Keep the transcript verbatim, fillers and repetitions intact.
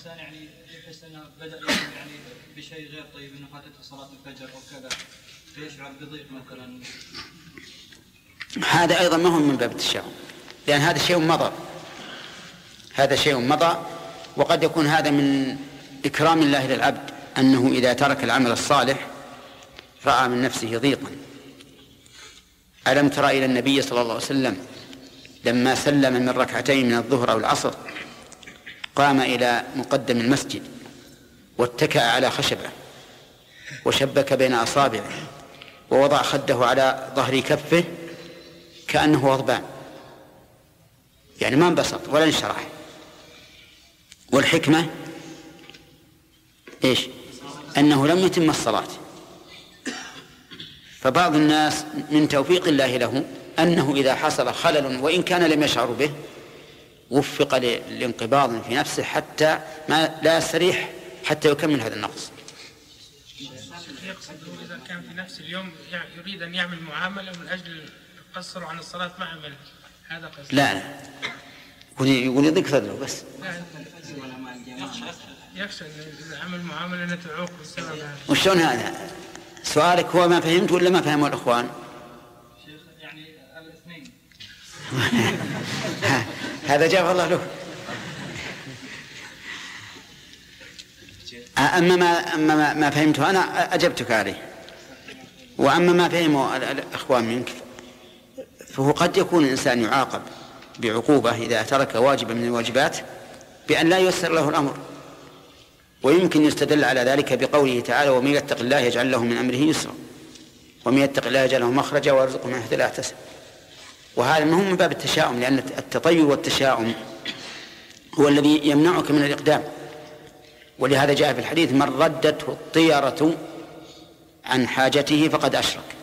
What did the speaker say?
الإنسان يعني يحس أنه بدأ يعني بشيء غير طيب، أنه فاتته صلاة الفجر أو كذا، فيشعر بضيق مثلا. هذا أيضا ما هو من باب التشاؤم، لأن هذا شيء مضى، هذا شيء مضى. وقد يكون هذا من إكرام الله للعبد، أنه إذا ترك العمل الصالح رأى من نفسه ضيقا. ألم تر إلى النبي صلى الله عليه وسلم لما سلم من ركعتين من الظهر أو العصر قام إلى مقدم المسجد واتكأ على خشبة وشبك بين أصابعه ووضع خده على ظهر كفه كأنه غضبان، يعني ما انبسط ولا انشرح. والحكمة إيش؟ أنه لم يتم الصلاة. فبعض الناس من توفيق الله له أنه إذا حصل خلل وإن كان لم يشعر به وفق لانقباض في نفسه حتى ما لا يستريح حتى يكمل هذا النقص. يقصد إذا كان في نفس اليوم يريد أن يعمل معاملة من أجل القصر عن الصلاة ما عمل، هذا قصد. لا لا يقول يضيق صدره بس. يخشى إذا عمل معاملة أن تعوق بسبب هذا. وشون هذا؟ سؤالك هو ما فهمت ولا ما فهموا الأخوان؟ شيخ يعني الاثنين. هذا جاب الله له. أما ما أما ما فهمته أنا أجبتك عليه، وأما ما فهمه الأخوان منك فهو قد يكون الإنسان يعاقب بعقوبة إذا ترك واجبا من الواجبات بأن لا ييسر له الأمر، ويمكن يستدل على ذلك بقوله تعالى: ومن يتق الله يجعل له من أمره يسرا، ومن يتق الله يجعل له مخرجا ويرزقه من حيث لا يحتسب. وهذا ما هو من باب التشاؤم، لأن التطير والتشاؤم هو الذي يمنعك من الإقدام. ولهذا جاء في الحديث: من ردته الطيرة عن حاجته فقد أشرك.